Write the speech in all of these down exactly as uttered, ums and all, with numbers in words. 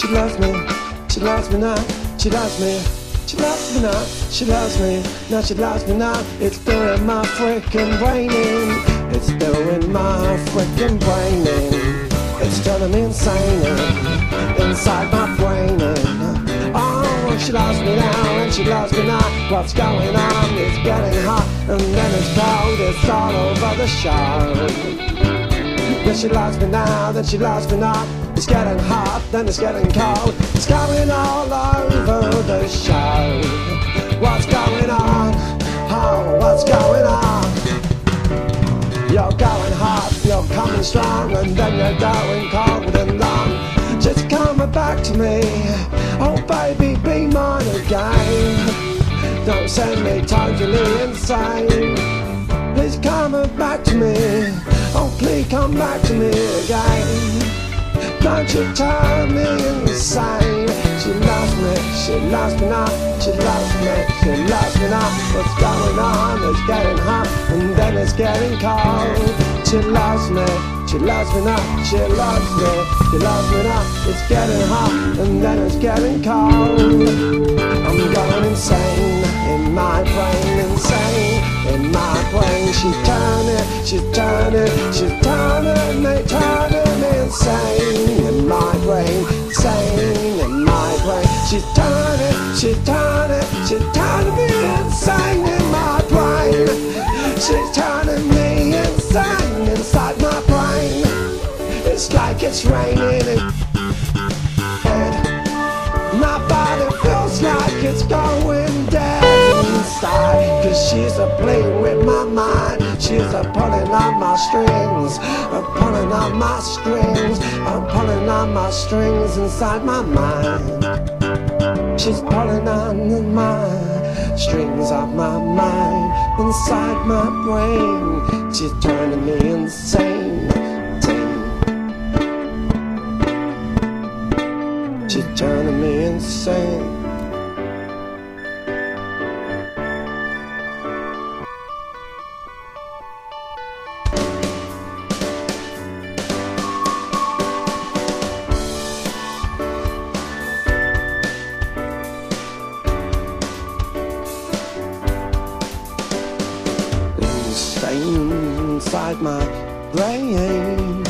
She loves me, she loves me now, she loves me. She loves me now, she loves me, now she loves me now. It's doing my freaking brain in. It's doing my freaking brain in. It's turning me insane in, inside my brain in. Oh, she loves me now and she loves me now. What's going on? It's getting hot and then it's cold. It's all over the show. Then she loves me now, then she loves me now. It's getting hot, then it's getting cold. It's going all over the show. What's going on? Oh, what's going on? You're going hot, you're coming strong, and then you're going cold and long. Just coming back to me. Oh baby, be mine again. Don't send me totally insane. Please come back to me. Oh please come back to me again. Don't you turn me insane. She loves me, she loves me now. She loves me, she loves me now. What's going on? It's getting hot and then it's getting cold. She loves me, she loves me now. She loves me, she loves me now. It's getting hot and then it's getting cold. I'm going insane in my brain, insane in my brain. She's turning, she's turning, she's turning me, turning me insane in my brain, insane in my brain. She's turning, she's turning, she's turning me insane in my brain. She's turning me insane inside my brain. It's like it's raining and my body feels like it's going dead inside. Cause she's a playing with my mind. She's a pulling on my strings. I'm pulling on my strings. I'm pulling on my strings inside my mind. She's pulling on my strings of my mind inside my brain. She's turning me insane. She's turning me insane. Insane inside my brain.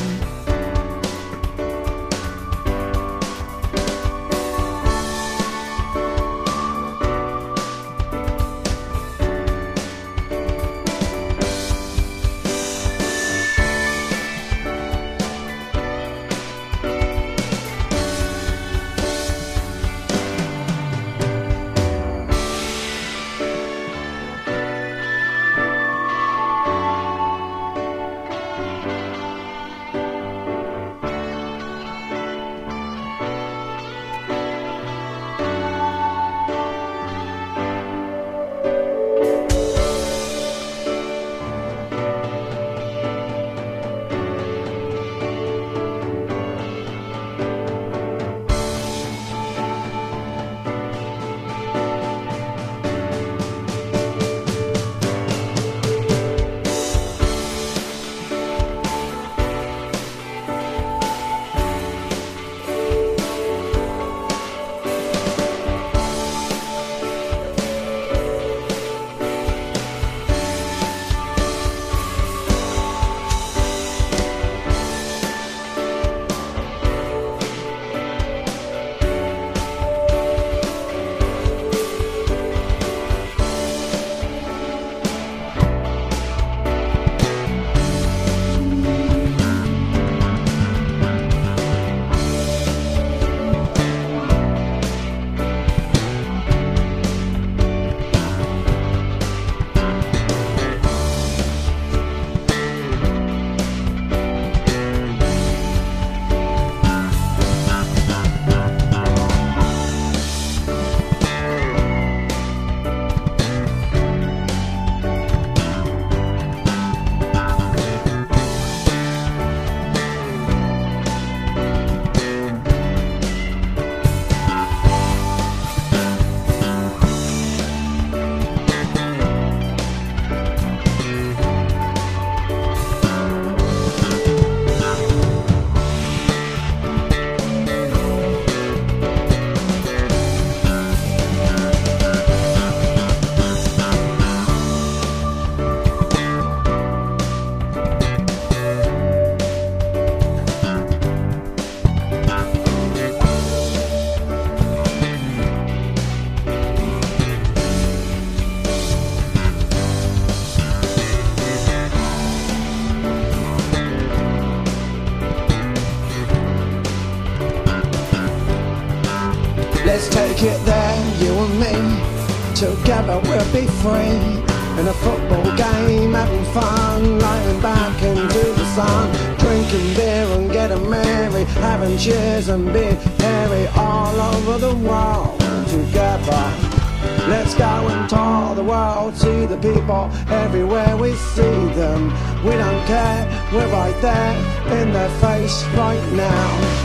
Let's take it there, you and me. Together we'll be free. In a football game, having fun, lying back into the sun, drinking beer and getting merry, having cheers and being hairy all over the world together. Let's go and tour the world, see the people everywhere we see them. We don't care, we're right there in their face right now.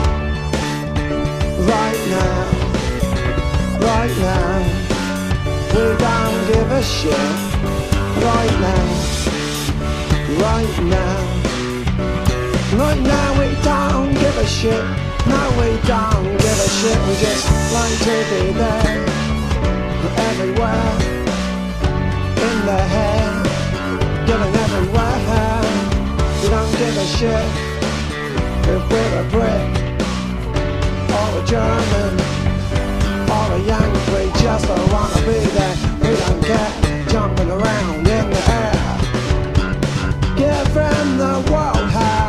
Right now, right now, we don't give a shit. Right now, right now, right now we don't give a shit. No, we don't give a shit. We just like to be there, everywhere, in the head, getting everywhere. We don't give a shit if we're a Brit or a German or a Yankee. We just don't wanna be there. We don't care. Jumping around in the air, giving the world hell.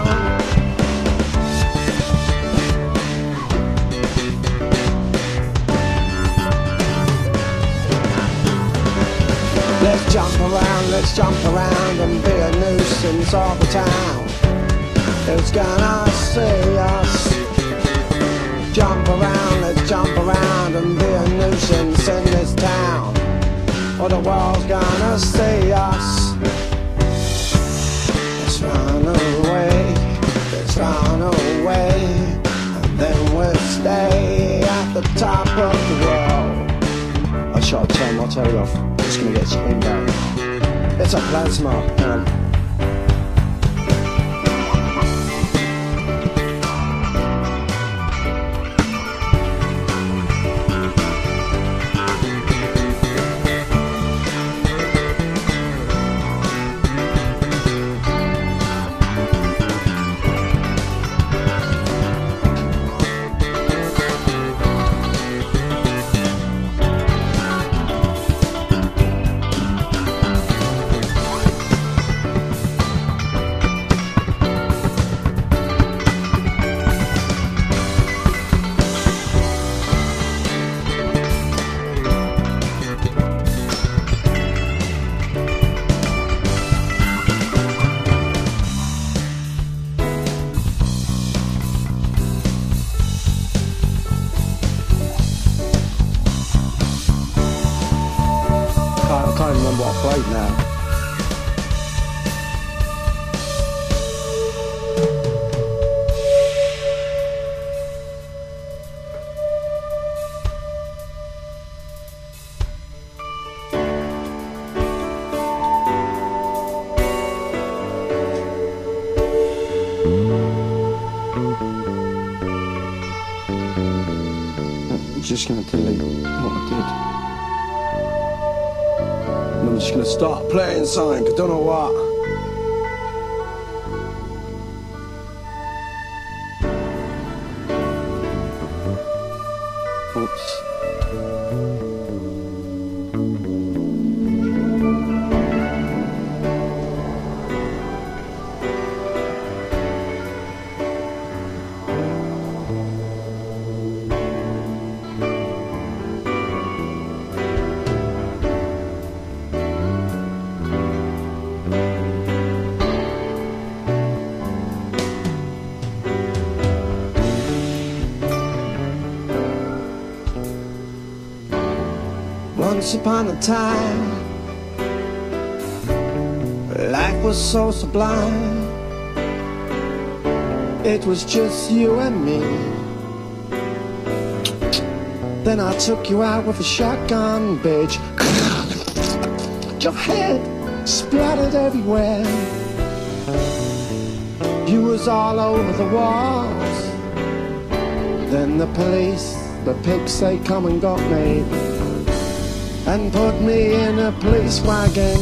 Let's jump around, let's jump around and be a nuisance of the town. Who's gonna see us? Jump around, let's jump around and be a nuisance in this town, or the world's gonna see us. Let's run away, let's run away, and then we'll stay at the top of the world. I shot a turn my tail off, it's gonna get spin down. It's a plasma, man. I can't remember what I played now. I'm just going to delete what I did. I'm just gonna start playing something, I don't know what. Oops. Once upon a time, life was so sublime. It was just you and me. Then I took you out with a shotgun, bitch. Your head splattered everywhere. You was all over the walls. Then the police, the pigs, they come and got me and put me in a police wagon.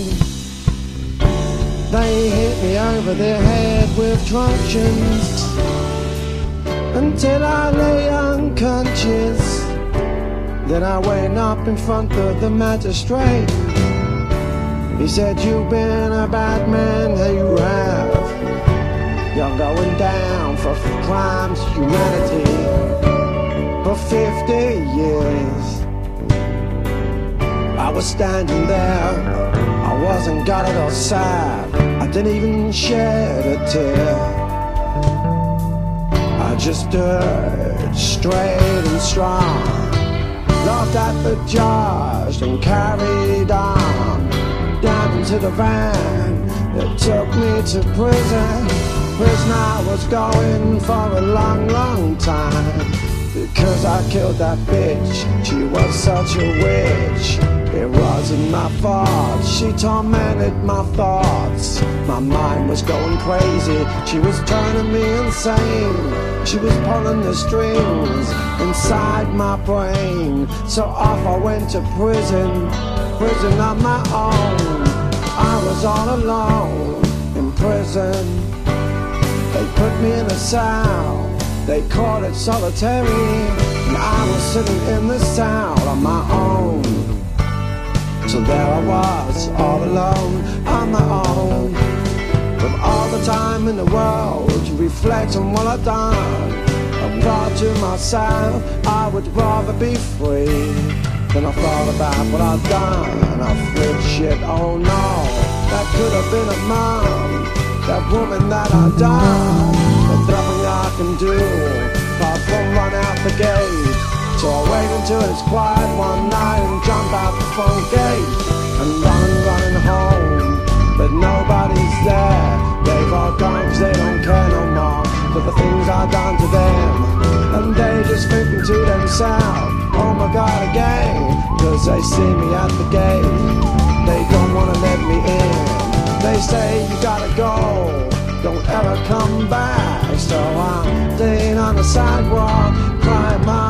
They hit me over the head with truncheons until I lay unconscious. Then I went up in front of the magistrate. He said, "You've been a bad man, hey, you have. You're going down for crimes of humanity, for for fifty years. I was standing there, I wasn't gutted or sad, I didn't even shed a tear. I just stood straight and strong, laughed at the judge and carried on down into the van that took me to prison. Prison I was going for a long, long time, because I killed that bitch, she was such a witch. It wasn't my fault, she tormented my thoughts. My mind was going crazy, she was turning me insane. She was pulling the strings inside my brain. So off I went to prison, prison on my own. I was all alone in prison. They put me in a cell, they called it solitary, and I was sitting in the cell on my own. So there I was, all alone, on my own, with all the time in the world to reflect on what I've done. I thought to myself, I would rather be free. Then I thought about what I've done, I flipped shit, oh no, that could have been a mom, that woman that I done. There's nothing I can do apart from run out the gate. So I wait until it's quiet one night and jump out the front gate and run, running home, but nobody's there. They've all gone 'cause they don't care no more for the things I've done to them. And they just thinking to themselves, oh my God, again, 'cause they see me at the gate. They don't wanna let me in. They say you gotta go, don't ever come back. So I'm staying on the sidewalk, crying my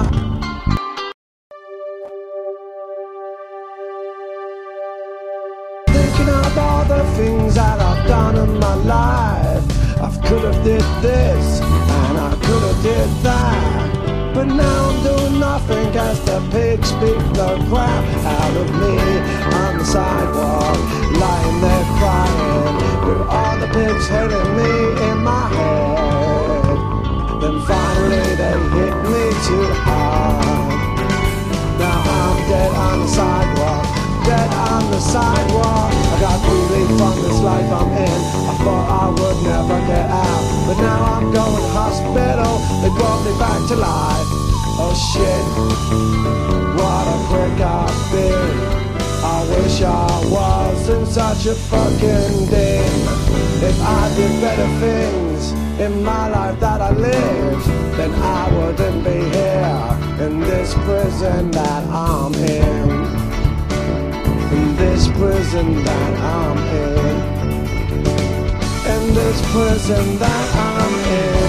thinking of all the things that I've done in my life. I could have did this and I could have did that, but now I'm doing nothing as the pigs beat the crap out of me on the sidewalk, lying there crying, with all the pigs hitting me in my head. Then finally they hit me too hard. Now I'm dead on the sidewalk, dead on the sidewalk. I got relief from this life I'm in, I thought I would never get out, but now I'm going to hospital, they brought me back to life. Oh shit, what a prick I've been. I wish I wasn't such a fucking ding. If I did better things in my life that I lived, then I wouldn't be here in this prison that I'm in. In this prison that I'm in. In this prison that I'm in.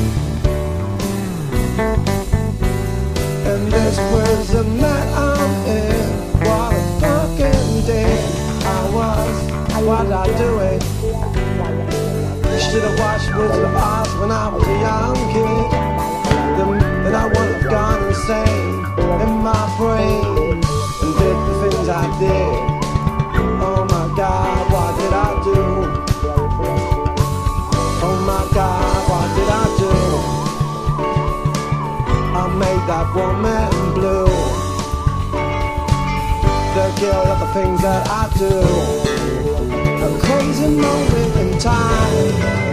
In this prison that I'm in. What a fucking day I was. Why'd I do it? Should've watched Wizard of Oz when I was a young kid. Then, then I would have gone insane in my brain and did the things I did. Oh my God, what did I do? Oh my God, what did I do? I made that woman blue. The guilt of the things that I do. A crazy moment in time,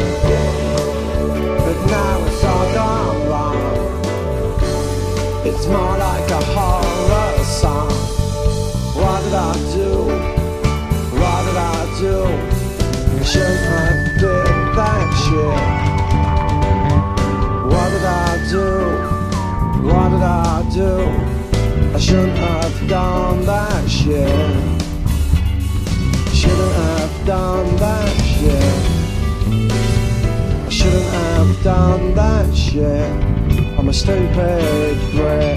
but now it's all gone wrong. It's more like a horror song. What did I do? What did I do? I shouldn't have did that shit. What did I do? What did I do? I shouldn't have done that shit. Shouldn't have done that shit. I shouldn't have done that shit. I'm a stupid prick.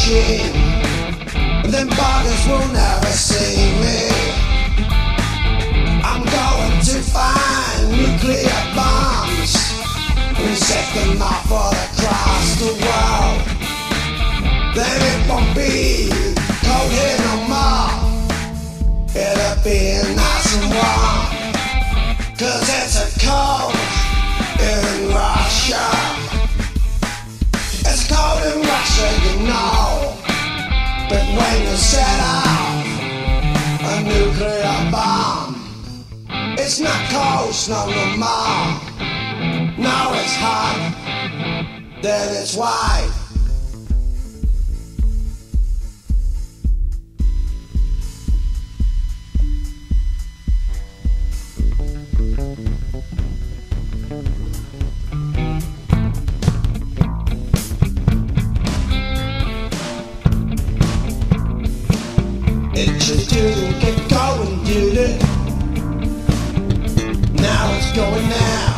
machine. Them buggers will never see me. I'm going to find nuclear bombs and set them off all across the world. Then it won't be cold here no more. It'll be nice and warm, 'cause it's a cold in Russia. It's cold in Russia, you know. But when you set off a nuclear bomb, it's not cold snow no more. Now it's hot, then it's white. It just didn't get going, did it? Now it's going now.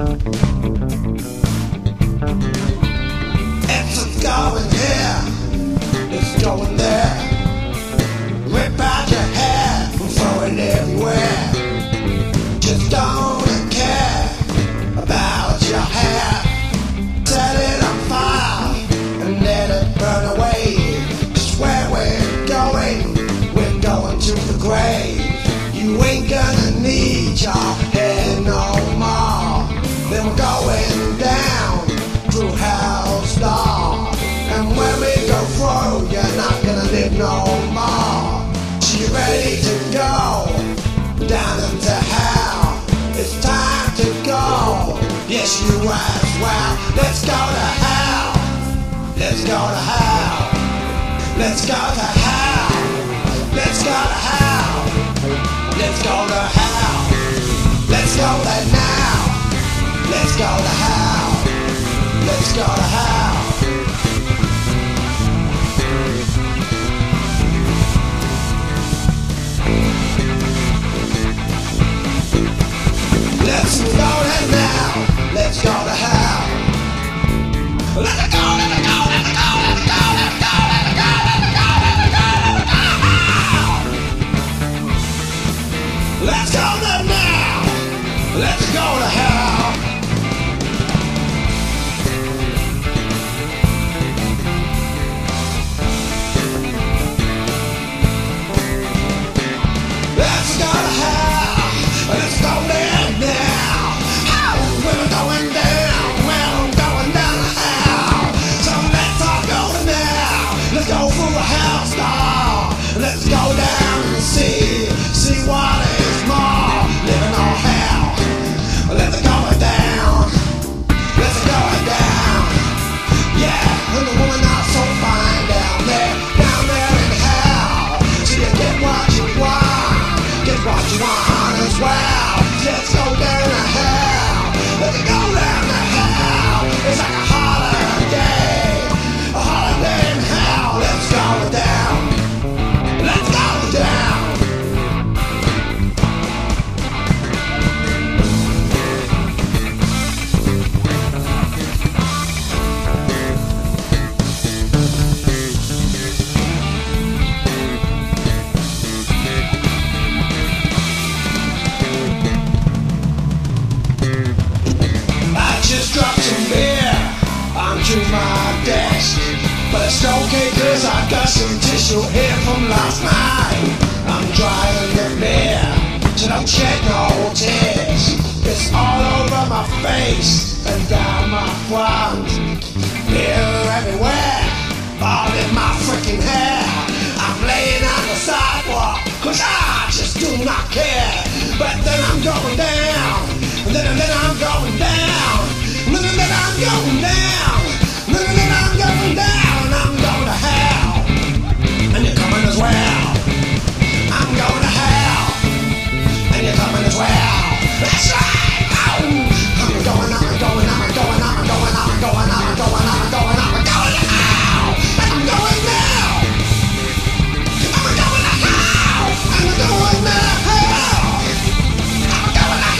It's going here, it's going there. Rip out your hair and throw it everywhere. Just don't care about your hair. Set it on fire and let it burn away. Just where we're going, going to the grave. You ain't gonna need your head no more. Then we're going down through hell's door. And when we go through, you're not gonna live no more. So you ready to go down into hell? It's time to go. Yes, you as well. Let's go to hell. Let's go to hell. Let's go to hell. Let's go to hell. Let's go to hell. Let's go there now. Let's go to hell. Let's go to hell. Let's go there now. Let's go to hell. Let's go, let's go, let's go, let's go, let's go, let's go, let's go, let's go, let's go. Let's go there now. Let's go to hell. Let's go to hell. Let's go there now. Oh, we're going down. Well, I'm going down to hell. So let's all go now. Let's go through a hell star. Let's go down and see, see what is more. Living on hell. Let's go down. Let's go down. Yeah, and the woman not so fine down there, down there in hell. So you get what you want, get what you want as well. Let's go down to hell. Let's go down to hell. It's like a holiday, a holiday in hell. Let's go down. Let's go down. To my desk, but it's okay 'cause I got some tissue here from last night. I'm drying the beer, so don't shed no tears. It's all over my face and down my front, beer everywhere, all in my freaking hair. I'm laying on the sidewalk 'cause I just do not care. But then I'm going down, and then, and then I'm going down, and then, and then I'm going down. And then I'm going down, I'm going to hell. And you're coming as well. I'm going to hell. And you're coming as well. That's right. Oh. I'm going, I'm going, I'm going, I'm going, I'm going, I'm going, I'm going, I'm going to hell. I'm going now. I'm going to hell. I'm going to hell. I'm going to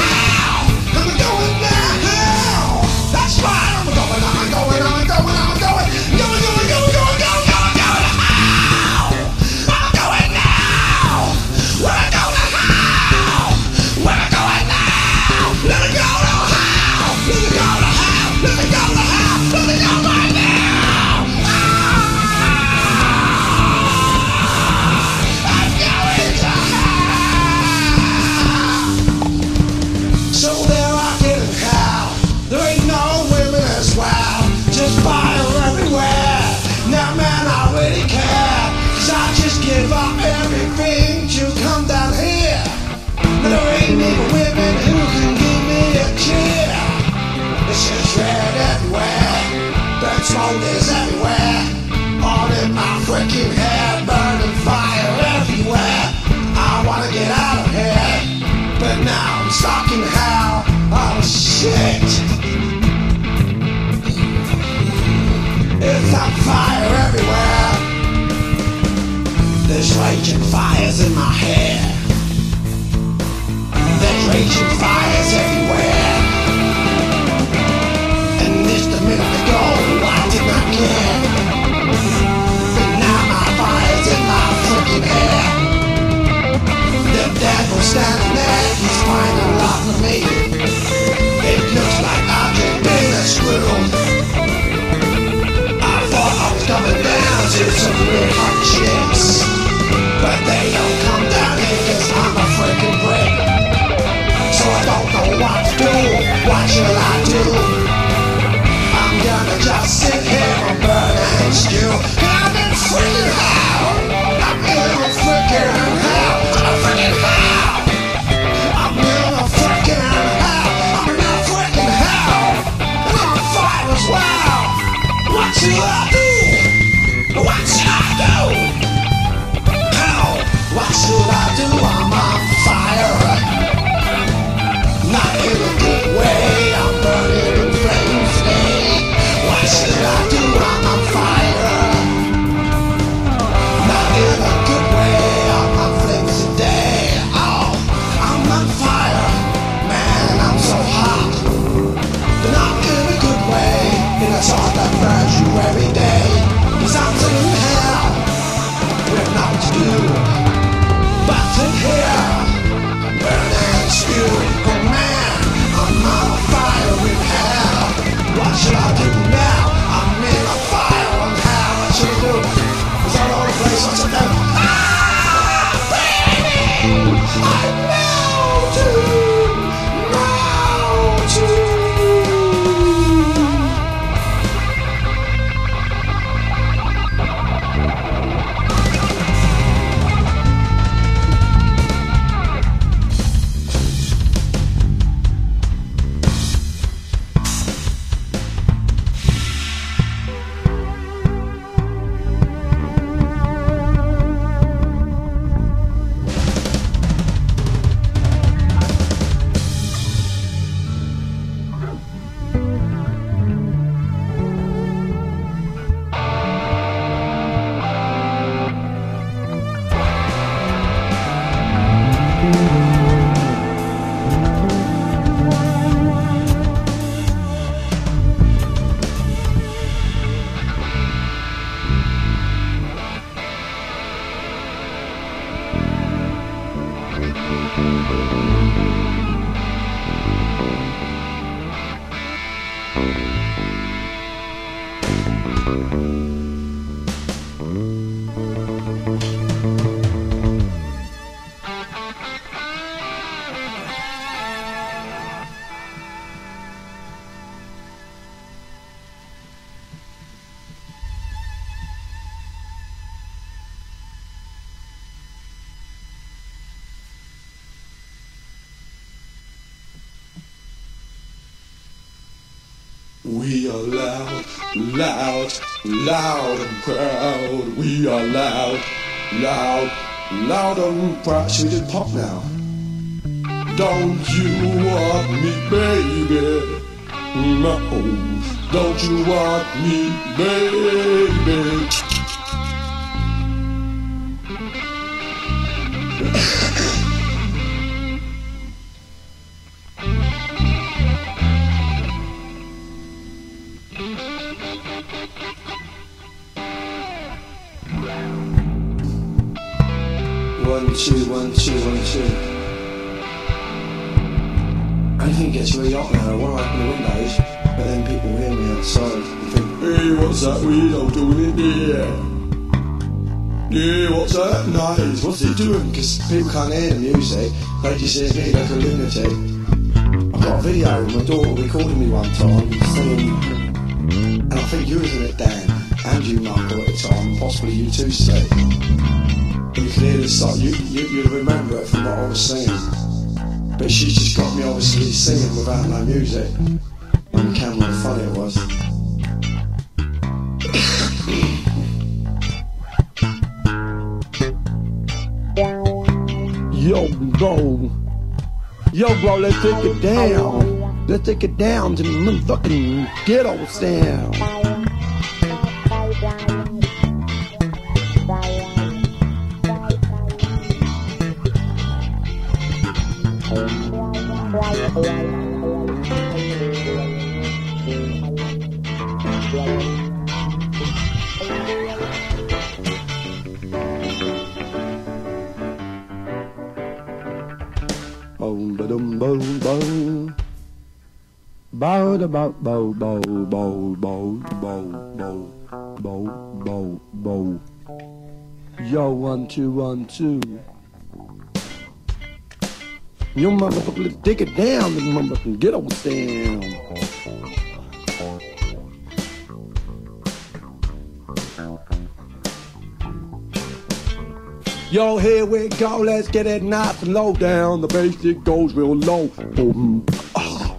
stuck in hell. Oh shit. It's on fire everywhere. There's raging fires in my hair. There's raging fires everywhere. And just a minute ago I did not care. But now my fire's in my freaking hair. The devil's standing there, he's finding love for me. It looks like I've just been a squirrel. I thought I was coming down to some real hot chicks, but they don't come down here cause I'm a freaking prick. So I don't know what to do, what shall I do? I'm gonna just sit here and burn and stew. I'm in freaking hell. I'm in a freaking hell. I'm a freaking hell. I'm in a freaking hell. I'm in a freaking hell. And I'm on fire as well. What should I do? What should I do? Hell, what should I do? I'm on fire. Not in a good way, I'm burning in flames today. What should I do? I'm on fire. Not in a good way, I'm on flames today. Oh, I'm on fire. Man, I'm so hot. But not in a good way, in a sort that burns you every day. Cause I'm in hell, with nothing to do but sit here, burn and stew. Oh man, I'm on fire with hell. What should I do now? I'm in a fire on hell. What should I do? It's all over the place. What's it now? Ah, baby, I melt you, melt you. We are loud, loud, loud and proud. We are loud, loud, loud and proud. Should we do pop now? Don't you want me, baby? No, don't you want me, baby? One, two, one, two, one, two. Anything gets really hot now. I want to open the windows, but then people hear me outside and think, hey, what's that weirdo doing in here? Yeah, what's that noise? What's he doing? Because people can't hear the music, they just hear me like a lunatic. I've got a video of my daughter recording me one time singing, and I think you was in it, Dan, and you, Michael, at the time, possibly you too, Steve. You can hear the song, you, you, you'll remember it from what I was singing. But she's just got me obviously singing without no music. On camera, how funny it was. Yo, go. Yo, bro, let's take it down. Let's take it down to the motherfucking ghetto sound. Boom, ba dum, boom, boom. Bow, da, bow, bow, bow, bow, bow, bow, bow, bow, bow, bow. Yo, one, two, one, two. Yo, motherfucker, let's take it down, the motherfucking ghetto sound. Yo, here we go, let's get it nice and low down. The bass, it goes real low. Boom. Oh.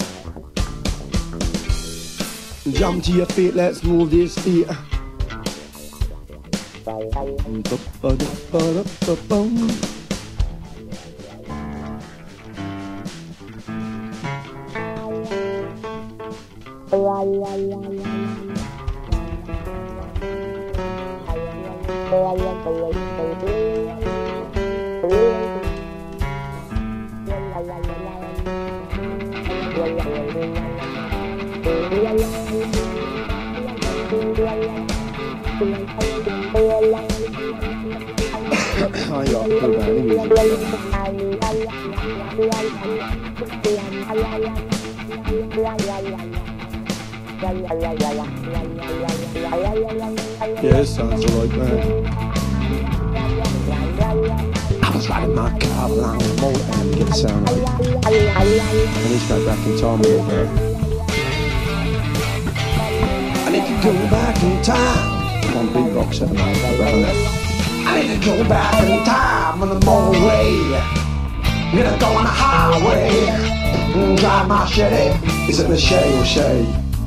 Jump to your feet, let's move this feet. Oh, yeah, go back. Yeah, it sounds like that. I was riding my car along the motor and get the sound of it. I need to go back in time a little bit. I need to go back in time. I'm on beatbox at the moment. I need to go back in time on the motorway. I'm gonna go on the highway and drive my Chevy. Is it Machete or Shay?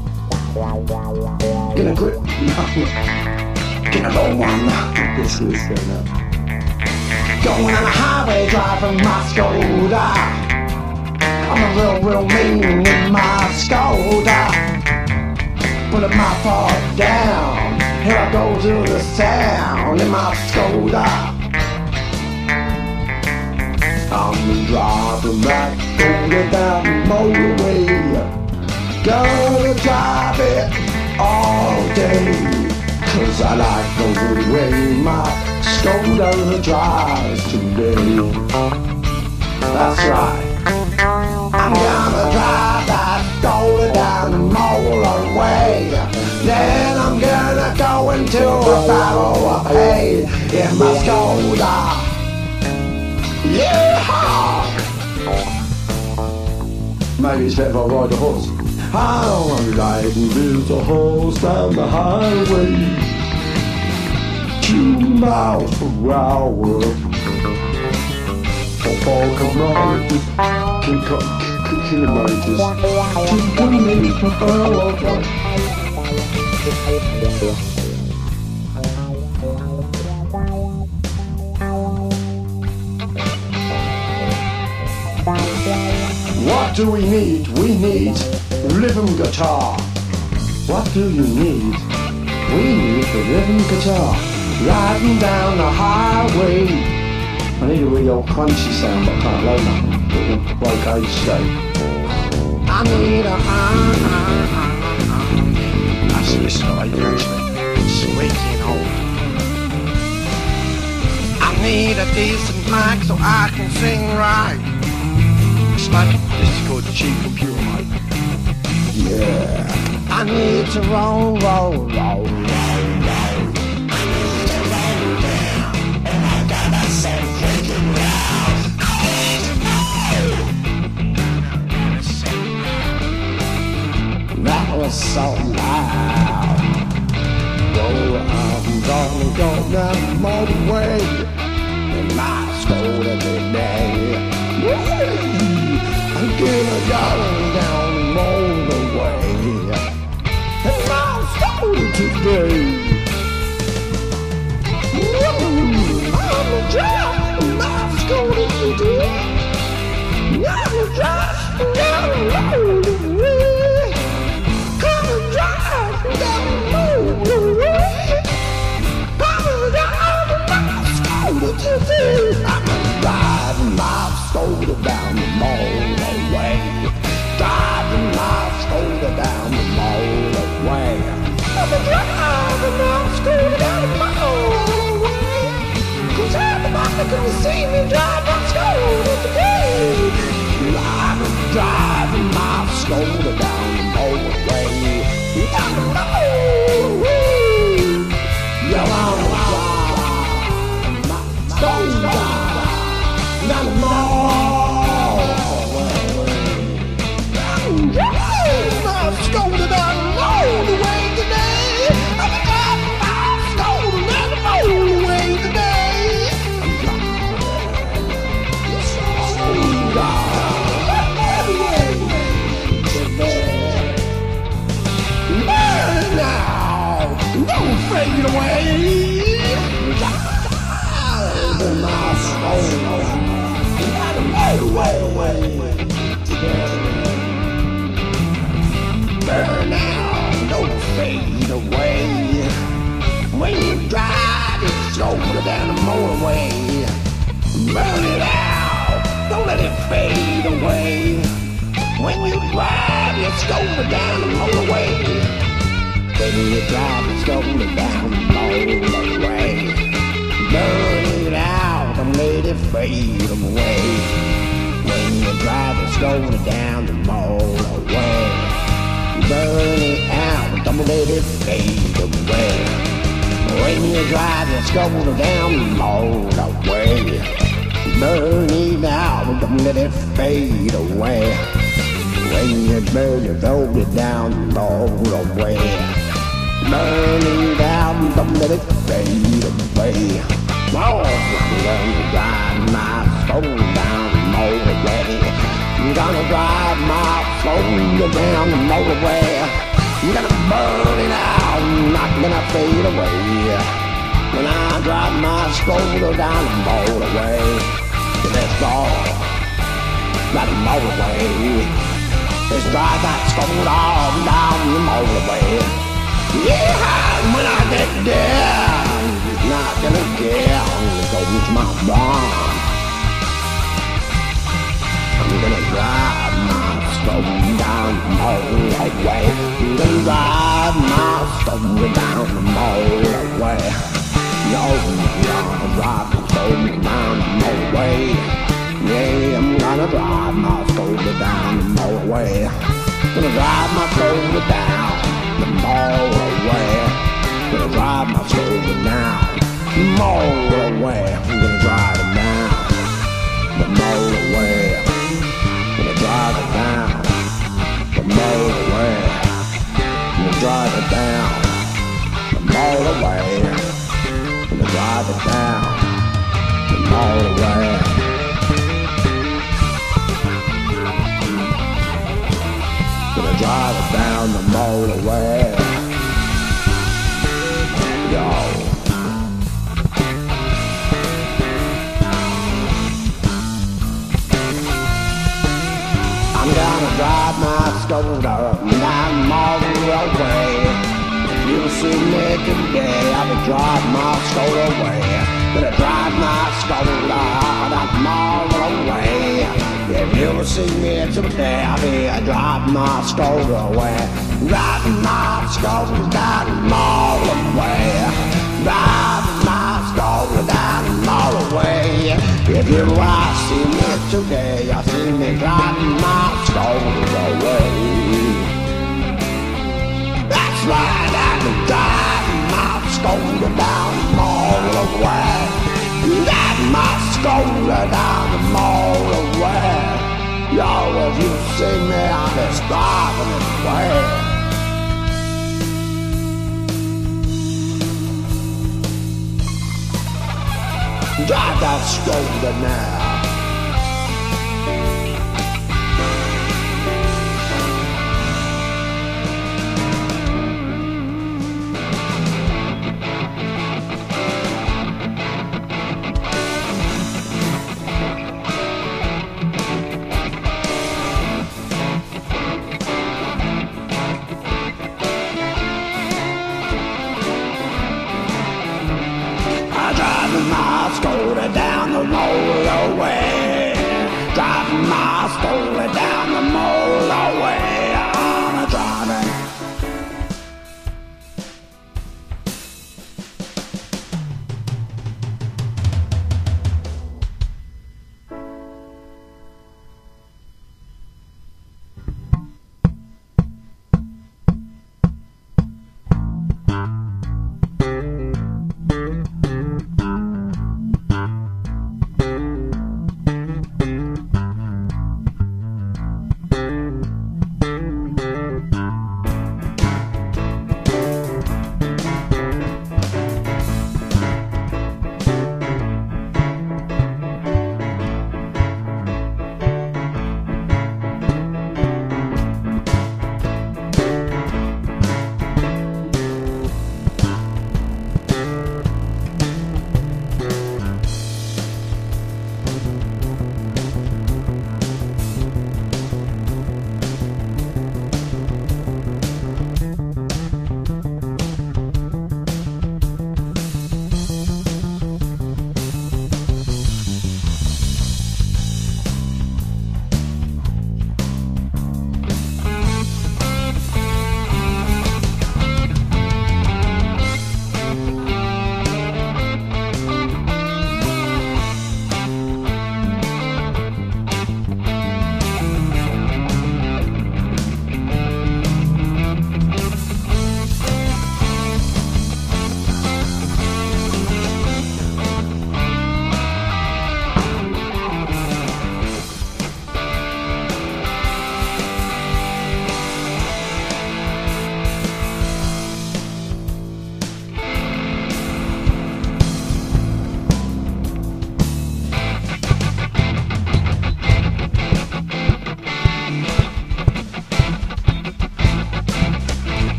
Gonna grip, get a low one. This is it now. Going on the highway, driving my Skoda. I'm a real, real mean in my Skoda. Putting my foot down. Here I go to the sound in my Skoda. I'm driving back, going down the motorway. Gonna drive it all day, 'cause I like the way my Skoda drives today. That's right. I'm gonna drive that Skoda down the motorway. Then I'm gonna go into a barrel of hay in my Skoda. Yeah! Maybe it's better if I ride the horse. I'm riding with the horse down the highway, two miles per hour. Four kilometers, two kilometers, two kilometers per hour. What do we need? We need rhythm guitar. What do you need? We need the rhythm guitar. Riding down the highway. I need a really old crunchy sound, but I can't load that. Like I say. I need a ah ah ah. That's this right here, actually. Squeaking old. I need a decent mic so I can sing right. It's like this is called cheap computer mic. Yeah. I need to roll, roll, roll, roll, roll. And I got myself freaking round. That was so loud. Oh, I'm gonna go down the motorway in my Skoda today. I'm gonna go down the motorway in my Skoda today. I'm gonna drive my Skoda today. scooter down the motorway. Driving my scooter down the motorway. I've been driving my scooter down the motorway. Cause everybody can see me drive my scooter today. I've been driving my scooter down the motorway. Down the motorway. You wanna drive my scooter down the motorway. Driving my scooter down the motorway today. I've been driving my scooter down the motorway today. I'm driving now, don't fade away. Driving my scooter down the motorway today. Burn out, don't fade away. When you drive your scooter down the motorway, burn it out, don't let it fade away. When you drive your scooter down the motorway, when you drive your scooter down the motorway, burn it out, don't let it fade away. When you drive your scooter down the motorway, burn it out, don't let it fade away. When you drive your scooter down the motorway, burn it out, don't let it fade away. When you burn your scooter down the motorway, burn it out, don't let it fade away. Oh, I'm gonna drive my scooter down the motorway. I'm gonna drive my scooter down the motorway. I'm gonna burn it out, not gonna fade away. When I drive my scooter down the motorway, let's go down the motorway. Let's drive that scooter down the motorway. Yeah, when I get there, it's not gonna get go to my barn. I'm gonna drive my scooter down the motorway. I'm gonna drive my scooter down the motorway. Yo, I'm gonna drive my scooter down the motorway. Yeah, I'm gonna drive my scooter down the motorway. Gonna drive my scooter down the motorway. Gonna drive my scooter down the motorway. I'm gonna drive it down the motorway. Gonna drive it down the motorway. Gonna drive it down the motorway. Gonna drive it down the motorway. Gonna drive it down the motorway. Yo. I'm gonna drive my scooter down the motorway. You'll see me today. I'll be driving my scooter away. Gonna drive my scooter down the motorway. If you see me today, I'll be driving my scooter away. Driving my scooter down the motorway. Driving my scooter down the motorway. If you uh, see me today, I see me driving my scooter away. That's right, I'm driving my scooter down the motorway. Driving my scooter down the motorway. Yo, if you see me, I'm just driving it away. Drive that scooter now.